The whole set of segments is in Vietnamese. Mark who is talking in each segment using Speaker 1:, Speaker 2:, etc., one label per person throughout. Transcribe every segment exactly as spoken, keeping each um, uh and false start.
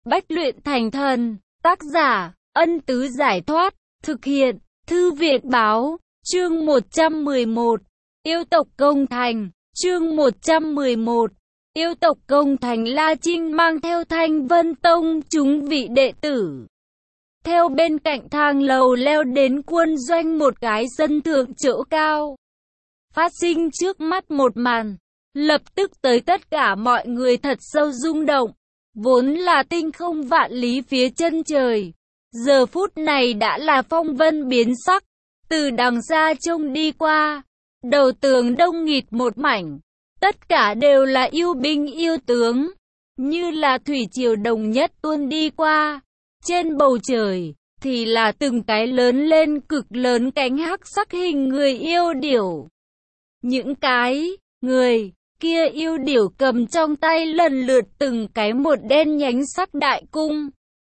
Speaker 1: Bách luyện thành thần. Tác giả, Ân Tứ Giải Thoát. Thực hiện, Thư viện Báo. Chương một trăm mười một. Yêu tộc công thành. Chương một trăm mười một. Yêu tộc công thành. La Trinh mang theo Thanh Vân Tông chúng vị đệ tử theo bên cạnh thang lầu leo đến quân doanh, một cái sân thượng chỗ cao. Phát sinh trước mắt một màn, lập tức tới tất cả mọi người thật sâu rung động. Vốn là tinh không vạn lý phía chân trời, giờ phút này đã là phong vân biến sắc. Từ đằng xa trông đi qua, đầu tường đông nghịt một mảnh, tất cả đều là yêu binh yêu tướng, như là thủy triều đồng nhất tuôn đi qua. Trên bầu trời thì là từng cái lớn lên cực lớn cánh hắc sắc hình người yêu điểu. Những cái người kia yêu điểu cầm trong tay lần lượt từng cái một đen nhánh sắc đại cung,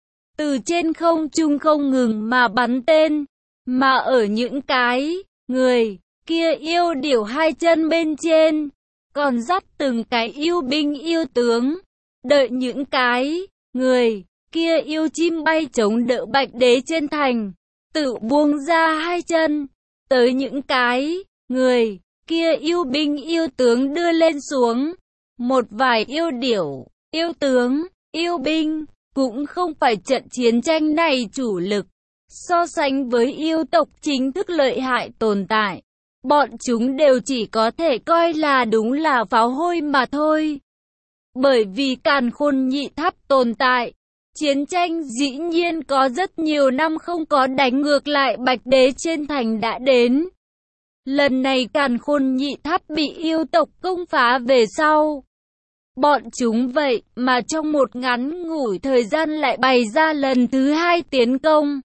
Speaker 1: từ trên không trung không ngừng mà bắn tên. Mà ở những cái người kia yêu điểu hai chân bên trên còn dắt từng cái yêu binh yêu tướng, đợi những cái người kia yêu chim bay chống đỡ Bạch Đế trên thành, tự buông ra hai chân, tới những cái người kia yêu binh yêu tướng đưa lên xuống. Một vài yêu điểu, yêu tướng, yêu binh cũng không phải trận chiến tranh này chủ lực. So sánh với yêu tộc chính thức lợi hại tồn tại, bọn chúng đều chỉ có thể coi là đúng là pháo hôi mà thôi. Bởi vì Càn Khôn Nhị Tháp tồn tại, chiến tranh dĩ nhiên có rất nhiều năm không có đánh ngược lại Bạch Đế trên thành đã đến. Lần này Càn Khôn Nhị Tháp bị yêu tộc công phá về sau, bọn chúng vậy mà trong một ngắn ngủi thời gian lại bày ra lần thứ hai tiến công.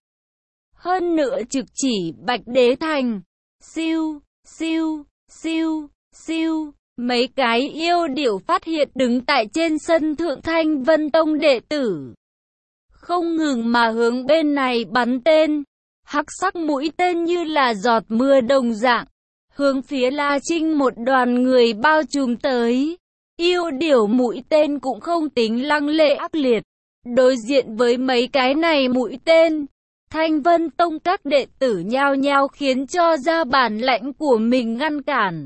Speaker 1: Hơn nữa trực chỉ Bạch Đế thành. Siêu, siêu, siêu, siêu. Mấy cái yêu điểu phát hiện đứng tại trên sân thượng Thanh Vân Tông đệ tử, không ngừng mà hướng bên này bắn tên. Hắc sắc mũi tên như là giọt mưa đồng dạng, hướng phía La Trinh một đoàn người bao trùm tới. Yêu điểu mũi tên cũng không tính lăng lệ ác liệt. Đối diện với mấy cái này mũi tên, Thanh Vân Tông các đệ tử nhao nhao khiến cho ra bản lãnh của mình ngăn cản.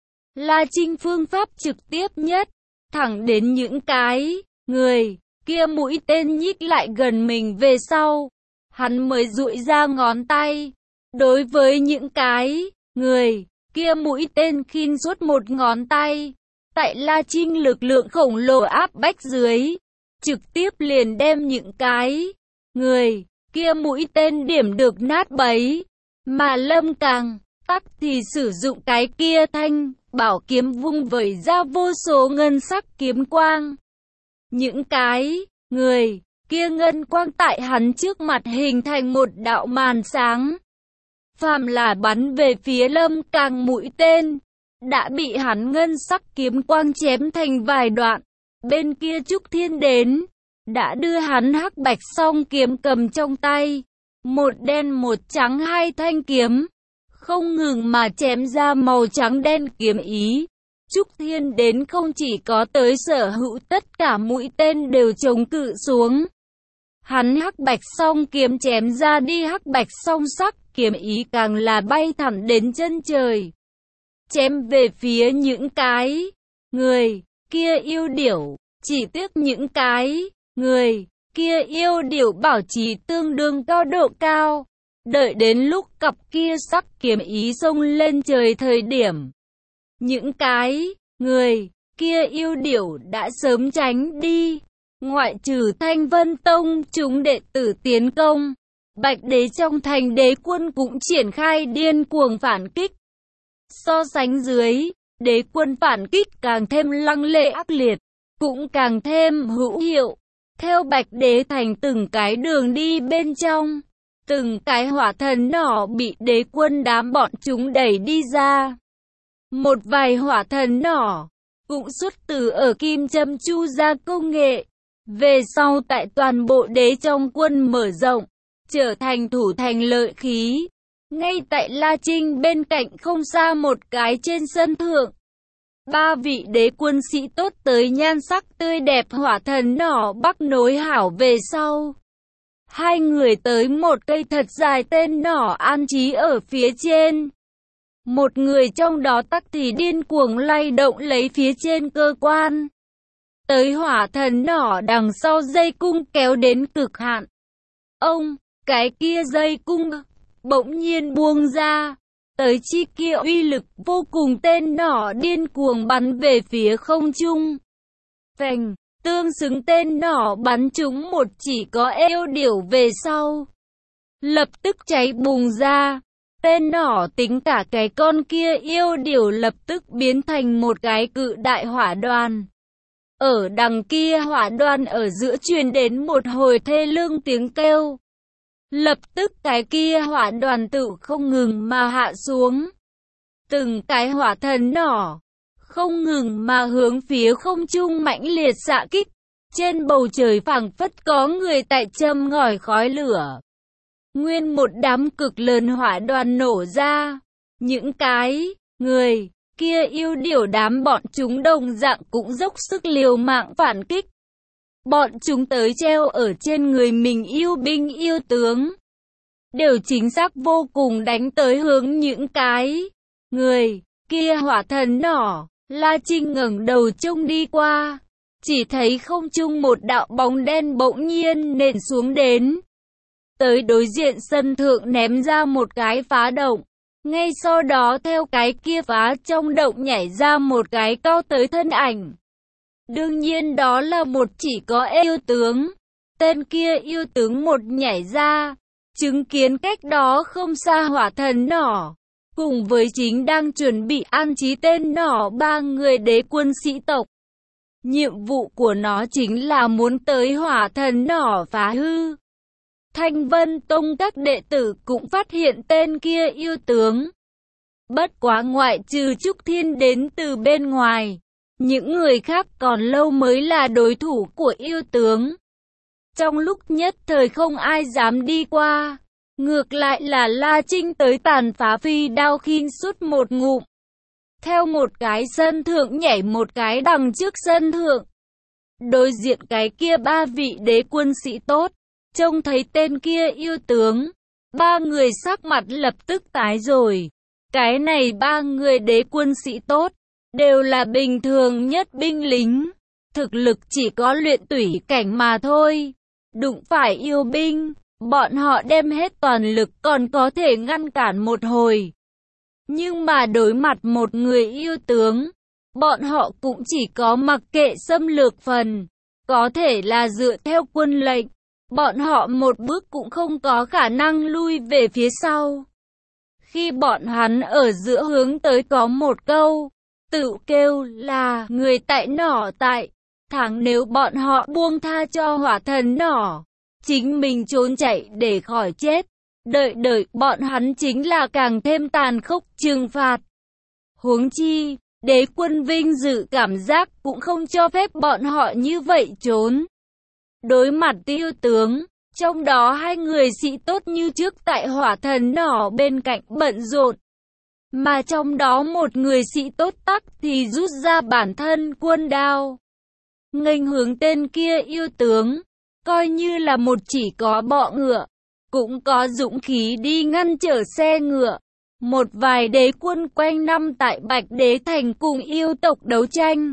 Speaker 1: La Trinh phương pháp trực tiếp nhất, thẳng đến những cái người kia mũi tên nhích lại gần mình về sau, hắn mới duỗi ra ngón tay. Đối với những cái người kia mũi tên khinh suốt một ngón tay, tại La Trinh lực lượng khổng lồ áp bách dưới, trực tiếp liền đem những cái người kia mũi tên điểm được nát bấy. Mà Lâm Càng tắc thì sử dụng cái kia thanh bảo kiếm vung vẩy ra vô số ngân sắc kiếm quang. Những cái người kia ngân quang tại hắn trước mặt hình thành một đạo màn sáng. Phàm là bắn về phía Lâm Càng mũi tên, đã bị hắn ngân sắc kiếm quang chém thành vài đoạn. Bên kia Trúc Thiên đến, đã đưa hắn hắc bạch song kiếm cầm trong tay, một đen một trắng hai thanh kiếm, không ngừng mà chém ra màu trắng đen kiếm ý. Trúc Thiên đến không chỉ có tới sở hữu tất cả mũi tên đều chống cự xuống. Hắn hắc bạch song kiếm chém ra đi, hắc bạch song sắc kiếm ý càng là bay thẳng đến chân trời, chém về phía những cái người kia yêu điểu. Chỉ tiếc những cái người kia yêu điểu bảo trì tương đương cao độ cao. Đợi đến lúc cặp kia sắc kiếm ý xông lên trời thời điểm, những cái người kia yêu điểu đã sớm tránh đi. Ngoại trừ Thanh Vân Tông chúng đệ tử tiến công, Bạch Đế trong thành đế quân cũng triển khai điên cuồng phản kích. So sánh dưới, đế quân phản kích càng thêm lăng lệ ác liệt, cũng càng thêm hữu hiệu. Theo Bạch Đế thành từng cái đường đi bên trong, từng cái hỏa thần nỏ bị đế quân đám bọn chúng đẩy đi ra. Một vài hỏa thần nỏ cũng xuất từ ở Kim Châm Chu gia công nghệ, về sau tại toàn bộ đế trong quân mở rộng, trở thành thủ thành lợi khí. Ngay tại La Trinh bên cạnh không xa một cái trên sân thượng, Ba vị đế quân sĩ tốt tới nhan sắc tươi đẹp hỏa thần nỏ bắc nối hảo về sau. Hai người tới một cây thật dài tên nỏ an trí ở phía trên. Một người trong đó tắc thì điên cuồng lay động lấy phía trên cơ quan. Tới hỏa thần nỏ đằng sau dây cung kéo đến cực hạn. Ông, cái kia dây cung, bỗng nhiên buông ra. Tới chi kia uy lực vô cùng tên nỏ điên cuồng bắn về phía không trung. Phành, tương xứng tên nỏ bắn trúng một chỉ có eo điểu về sau. Lập tức cháy bùng ra. Tên nỏ tính cả cái con kia yêu điểu lập tức biến thành một cái cự đại hỏa đoàn. Ở đằng kia hỏa đoàn ở giữa truyền đến một hồi thê lương tiếng kêu. Lập tức cái kia hỏa đoàn tự không ngừng mà hạ xuống. Từng cái hỏa thần nỏ không ngừng mà hướng phía không trung mãnh liệt xạ kích. Trên bầu trời phảng phất có người tại châm ngòi khói lửa. Nguyên một đám cực lớn hỏa đoàn nổ ra. Những cái người kia yêu điểu đám bọn chúng đồng dạng cũng dốc sức liều mạng phản kích. Bọn chúng tới treo ở trên người mình yêu binh yêu tướng. Đều chính xác vô cùng đánh tới hướng những cái người kia hỏa thần nỏ. La Trinh ngẩng đầu trông đi qua. Chỉ thấy không trung một đạo bóng đen bỗng nhiên nện xuống đến. Tới đối diện sân thượng ném ra một cái phá động. Ngay sau đó theo cái kia phá trong động nhảy ra một cái cao tới thân ảnh. Đương nhiên đó là một chỉ có yêu tướng. Tên kia yêu tướng một nhảy ra. Chứng kiến cách đó không xa hỏa thần nỏ. Cùng với chính đang chuẩn bị an trí tên nỏ ba người đế quân sĩ tộc. Nhiệm vụ của nó chính là muốn tới hỏa thần nỏ phá hư. Thanh Vân Tông các đệ tử cũng phát hiện tên kia yêu tướng. Bất quá ngoại trừ Trúc Thiên đến từ bên ngoài, những người khác còn lâu mới là đối thủ của yêu tướng. Trong lúc nhất thời không ai dám đi qua, ngược lại là La Trinh tới tàn phá phi đao khiên sút một ngụm. Theo một cái sân thượng nhảy một cái đằng trước sân thượng. Đối diện cái kia ba vị đế quân sĩ tốt. Trông thấy tên kia yêu tướng, ba người sắc mặt lập tức tái rồi. Cái này ba người đế quân sĩ tốt, đều là bình thường nhất binh lính. Thực lực chỉ có luyện tủy cảnh mà thôi. Đụng phải yêu binh, bọn họ đem hết toàn lực còn có thể ngăn cản một hồi. Nhưng mà đối mặt một người yêu tướng, bọn họ cũng chỉ có mặc kệ xâm lược phần. Có thể là dựa theo quân lệnh. Bọn họ một bước cũng không có khả năng lui về phía sau. Khi bọn hắn ở giữa hướng tới có một câu, tự kêu là người tại nỏ tại. Thẳng nếu bọn họ buông tha cho hỏa thần nỏ, chính mình trốn chạy để khỏi chết. Đợi đợi bọn hắn chính là càng thêm tàn khốc trừng phạt. Huống chi, đế quân vinh dự cảm giác cũng không cho phép bọn họ như vậy trốn. Đối mặt tiêu tướng, trong đó hai người sĩ tốt như trước tại hỏa thần nỏ bên cạnh bận rộn. Mà trong đó một người sĩ tốt tắc thì rút ra bản thân quân đao. Nghênh hướng tên kia yêu tướng, coi như là một chỉ có bọ ngựa, cũng có dũng khí đi ngăn trở xe ngựa. Một vài đế quân quanh năm tại Bạch Đế Thành cùng yêu tộc đấu tranh.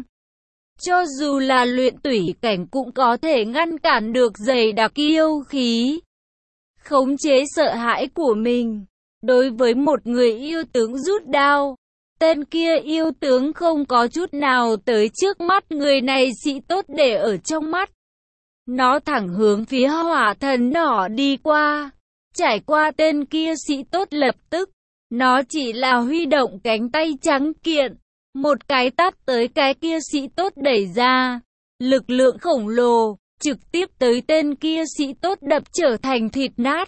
Speaker 1: Cho dù là luyện tủy cảnh cũng có thể ngăn cản được dày đặc yêu khí. Khống chế sợ hãi của mình. Đối với một người yêu tướng rút đao, tên kia yêu tướng không có chút nào tới trước mắt người này sĩ tốt để ở trong mắt. Nó thẳng hướng phía hỏa thần nỏ đi qua. Trải qua tên kia sĩ tốt lập tức. Nó chỉ là huy động cánh tay trắng kiện. Một cái tát tới cái kia sĩ tốt đẩy ra. Lực lượng khổng lồ, trực tiếp tới tên kia sĩ tốt đập trở thành thịt nát.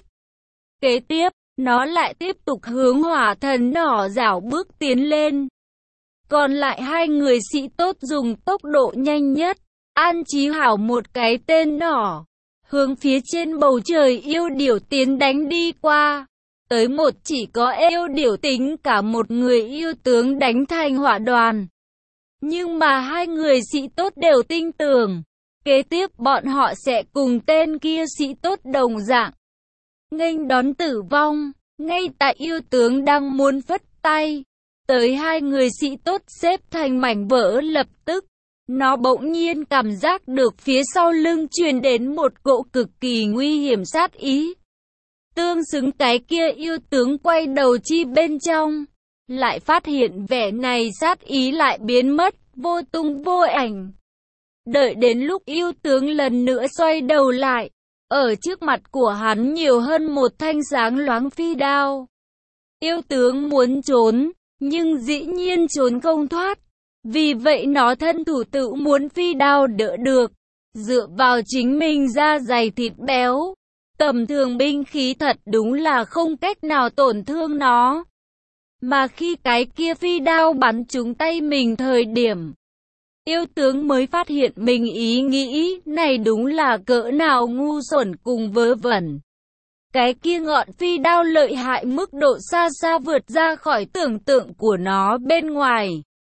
Speaker 1: Kế tiếp, nó lại tiếp tục hướng hỏa thần nỏ rảo bước tiến lên. Còn lại hai người sĩ tốt dùng tốc độ nhanh nhất, an trí hảo một cái tên nỏ. Hướng phía trên bầu trời yêu điểu tiến đánh đi qua. Tới một chỉ có yêu điểu tính cả một người yêu tướng đánh thành hỏa đoàn. Nhưng mà hai người sĩ tốt đều tin tưởng, kế tiếp bọn họ sẽ cùng tên kia sĩ tốt đồng dạng nghênh đón tử vong. Ngay tại yêu tướng đang muốn phất tay, tới hai người sĩ tốt xếp thành mảnh vỡ, lập tức nó bỗng nhiên cảm giác được phía sau lưng truyền đến một cỗ cực kỳ nguy hiểm sát ý. Tương xứng cái kia yêu tướng quay đầu chi bên trong, lại phát hiện vẻ này sát ý lại biến mất, vô tung vô ảnh. Đợi đến lúc yêu tướng lần nữa xoay đầu lại, ở trước mặt của hắn nhiều hơn một thanh sáng loáng phi đao. Yêu tướng muốn trốn, nhưng dĩ nhiên trốn không thoát. Vì vậy nó thân thủ tự muốn phi đao đỡ được, dựa vào chính mình da dày thịt béo. Tầm thường binh khí thật đúng là không cách nào tổn thương nó. Mà khi cái kia phi đao bắn trúng tay mình thời điểm, yêu tướng mới phát hiện mình ý nghĩ này đúng là cỡ nào ngu xuẩn cùng vớ vẩn. Cái kia ngọn phi đao lợi hại mức độ xa xa vượt ra khỏi tưởng tượng của nó bên ngoài.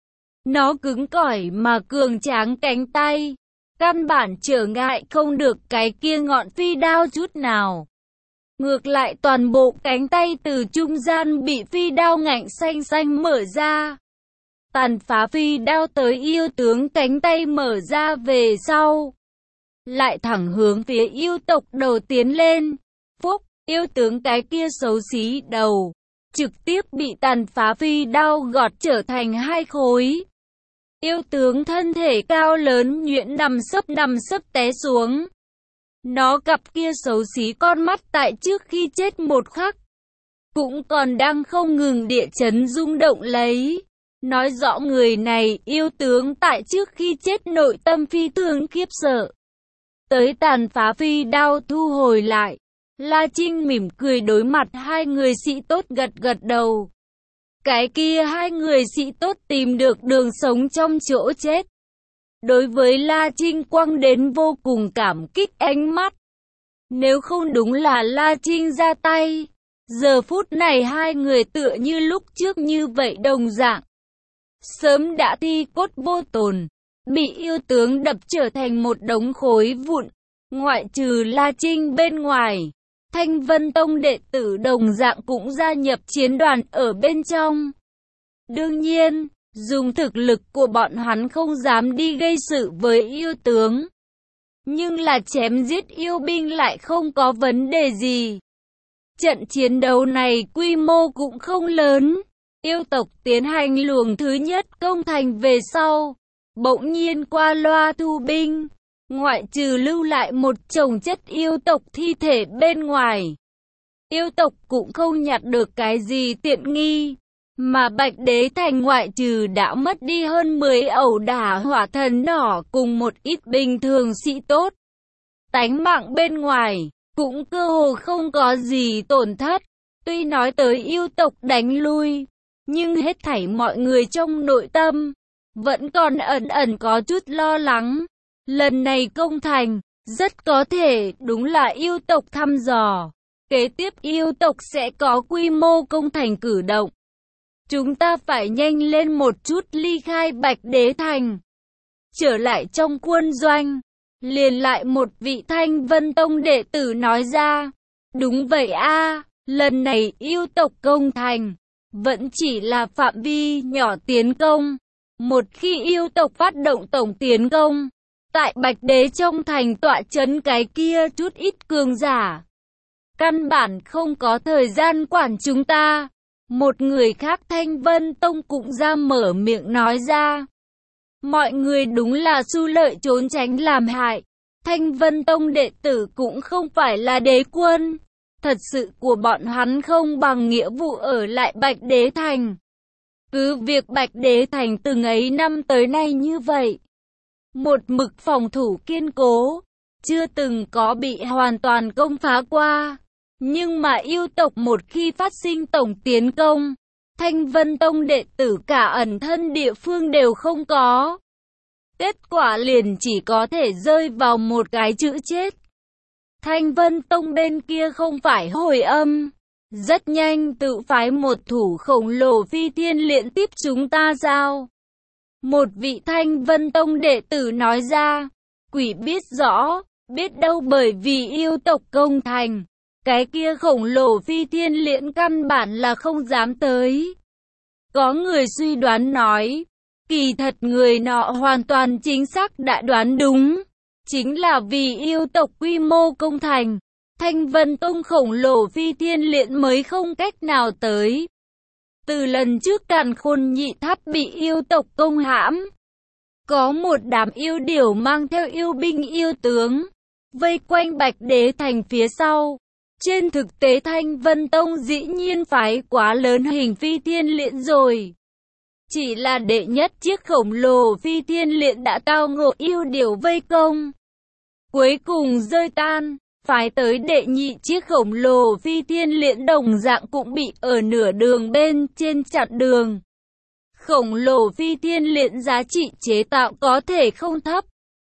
Speaker 1: Nó cứng cỏi mà cường tráng cánh tay, căn bản trở ngại không được cái kia ngọn phi đao chút nào. Ngược lại toàn bộ cánh tay từ trung gian bị phi đao ngạnh xanh xanh mở ra. Tàn phá phi đao tới yêu tướng cánh tay mở ra về sau, lại thẳng hướng phía yêu tộc đầu tiến lên. Phúc, yêu tướng cái kia xấu xí đầu, trực tiếp bị tàn phá phi đao gọt trở thành hai khối. Yêu tướng thân thể cao lớn nhuyễn nằm sấp nằm sấp té xuống. Nó cặp kia xấu xí con mắt tại trước khi chết một khắc, cũng còn đang không ngừng địa chấn rung động lấy. Nói rõ người này yêu tướng tại trước khi chết nội tâm phi thường khiếp sợ. Tới tàn phá phi đao thu hồi lại, La Trinh mỉm cười đối mặt hai người sĩ tốt gật gật đầu. Cái kia hai người sĩ tốt tìm được đường sống trong chỗ chết. Đối với La Trinh quăng đến vô cùng cảm kích ánh mắt. Nếu không đúng là La Trinh ra tay, giờ phút này hai người tựa như lúc trước như vậy đồng dạng, sớm đã thi cốt vô tồn, bị yêu tướng đập trở thành một đống khối vụn. Ngoại trừ La Trinh bên ngoài, Thanh Vân Tông đệ tử đồng dạng cũng gia nhập chiến đoàn ở bên trong. Đương nhiên, dùng thực lực của bọn hắn không dám đi gây sự với yêu tướng, nhưng là chém giết yêu binh lại không có vấn đề gì. Trận chiến đấu này quy mô cũng không lớn. Yêu tộc tiến hành luồng thứ nhất công thành về sau, bỗng nhiên qua loa thu binh, ngoại trừ lưu lại một chồng chất yêu tộc thi thể bên ngoài. Yêu tộc cũng không nhặt được cái gì tiện nghi, mà Bạch Đế Thành ngoại trừ đã mất đi hơn mười ẩu đả hỏa thần nỏ cùng một ít bình thường sĩ tốt, tánh mạng bên ngoài, cũng cơ hồ không có gì tổn thất. Tuy nói tới yêu tộc đánh lui, nhưng hết thảy mọi người trong nội tâm vẫn còn ẩn ẩn có chút lo lắng. Lần này công thành, rất có thể đúng là yêu tộc thăm dò. Kế tiếp yêu tộc sẽ có quy mô công thành cử động. Chúng ta phải nhanh lên một chút ly khai Bạch Đế Thành. Trở lại trong quân doanh, liền lại một vị Thanh Vân Tông đệ tử nói ra. Đúng vậy a, lần này yêu tộc công thành, vẫn chỉ là phạm vi nhỏ tiến công. Một khi yêu tộc phát động tổng tiến công, tại Bạch Đế trong thành tọa trấn cái kia chút ít cường giả, căn bản không có thời gian quản chúng ta. Một người khác Thanh Vân Tông cũng ra mở miệng nói ra. Mọi người đúng là xu lợi trốn tránh làm hại. Thanh Vân Tông đệ tử cũng không phải là đế quân. Thật sự của bọn hắn không bằng nghĩa vụ ở lại Bạch Đế Thành. Cứ việc Bạch Đế Thành từng ấy năm tới nay như vậy, một mực phòng thủ kiên cố, chưa từng có bị hoàn toàn công phá qua. Nhưng mà yêu tộc một khi phát sinh tổng tiến công, Thanh Vân Tông đệ tử cả ẩn thân địa phương đều không có. Kết quả liền chỉ có thể rơi vào một cái chữ chết. Thanh Vân Tông bên kia không phải hồi âm, rất nhanh tự phái một thủ khổng lồ phi thiên liên tiếp chúng ta giao. Một vị Thanh Vân Tông đệ tử nói ra, quỷ biết rõ, biết đâu bởi vì yêu tộc công thành, cái kia khổng lồ phi thiên liễn căn bản là không dám tới. Có người suy đoán nói, kỳ thật người nọ hoàn toàn chính xác đã đoán đúng. Chính là vì yêu tộc quy mô công thành, Thanh Vân Tông khổng lồ phi thiên liễn mới không cách nào tới. Từ lần trước Càn Khôn Nhị Tháp bị yêu tộc công hãm, có một đám yêu điểu mang theo yêu binh yêu tướng, vây quanh Bạch Đế Thành phía sau. Trên thực tế Thanh Vân Tông dĩ nhiên phái quá lớn hình phi thiên liễn rồi. Chỉ là đệ nhất chiếc khổng lồ phi thiên liễn đã tao ngộ yêu điểu vây công, cuối cùng rơi tan. Phái tới đệ nhị chiếc khổng lồ phi thiên liễn đồng dạng cũng bị ở nửa đường bên trên chặn đường. Khổng lồ phi thiên liễn giá trị chế tạo có thể không thấp.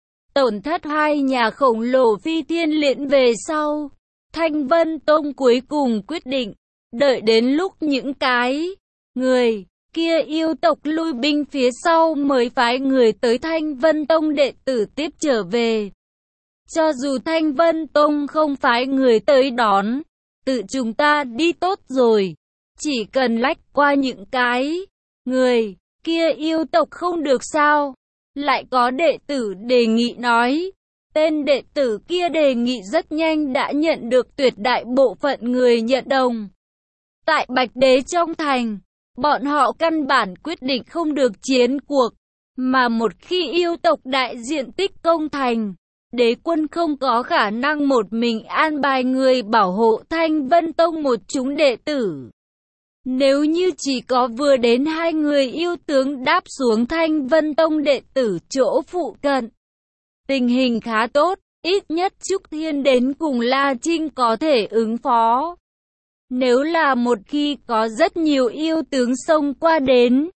Speaker 1: Tổn thất hai nhà khổng lồ phi thiên liễn về sau, Thanh Vân Tông cuối cùng quyết định, đợi đến lúc những cái người kia yêu tộc lui binh phía sau mới phái người tới Thanh Vân Tông đệ tử tiếp trở về. Cho dù Thanh Vân Tông không phái người tới đón, tự chúng ta đi tốt rồi. Chỉ cần lách qua những cái người kia yêu tộc không được sao. Lại có đệ tử đề nghị nói. Tên đệ tử kia đề nghị rất nhanh đã nhận được tuyệt đại bộ phận người nhận đồng. Tại Bạch Đế trong thành, bọn họ căn bản quyết định không được chiến cuộc, mà một khi yêu tộc đại diện tích công thành, đế quân không có khả năng một mình an bài người bảo hộ Thanh Vân Tông một chúng đệ tử. Nếu như chỉ có vừa đến hai người yêu tướng đáp xuống Thanh Vân Tông đệ tử chỗ phụ cận, tình hình khá tốt, ít nhất Trúc Thiên đến cùng La Trinh có thể ứng phó. Nếu là một khi có rất nhiều yêu tướng xông qua đến,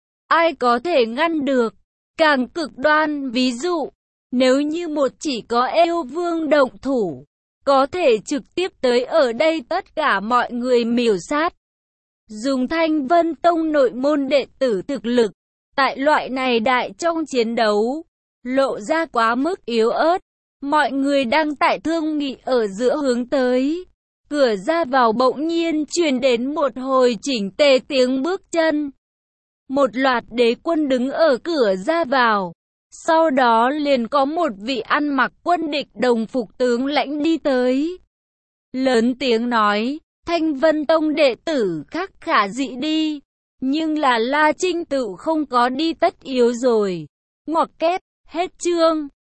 Speaker 1: ai có thể ngăn được? Càng cực đoan ví dụ, nếu như một chỉ có yêu vương động thủ, có thể trực tiếp tới ở đây tất cả mọi người miểu sát. Dùng Thanh Vân Tông nội môn đệ tử thực lực, tại loại này đại trong chiến đấu, lộ ra quá mức yếu ớt. Mọi người đang tại thương nghị ở giữa hướng tới. Cửa ra vào bỗng nhiên truyền đến một hồi chỉnh tề tiếng bước chân. Một loạt đế quân đứng ở cửa ra vào. Sau đó liền có một vị ăn mặc quân địch đồng phục tướng lãnh đi tới. Lớn tiếng nói, Thanh Vân Tông đệ tử khác khả dị đi. Nhưng là La Trinh tự không có đi tất yếu rồi. Ngoặc kép, hết chương.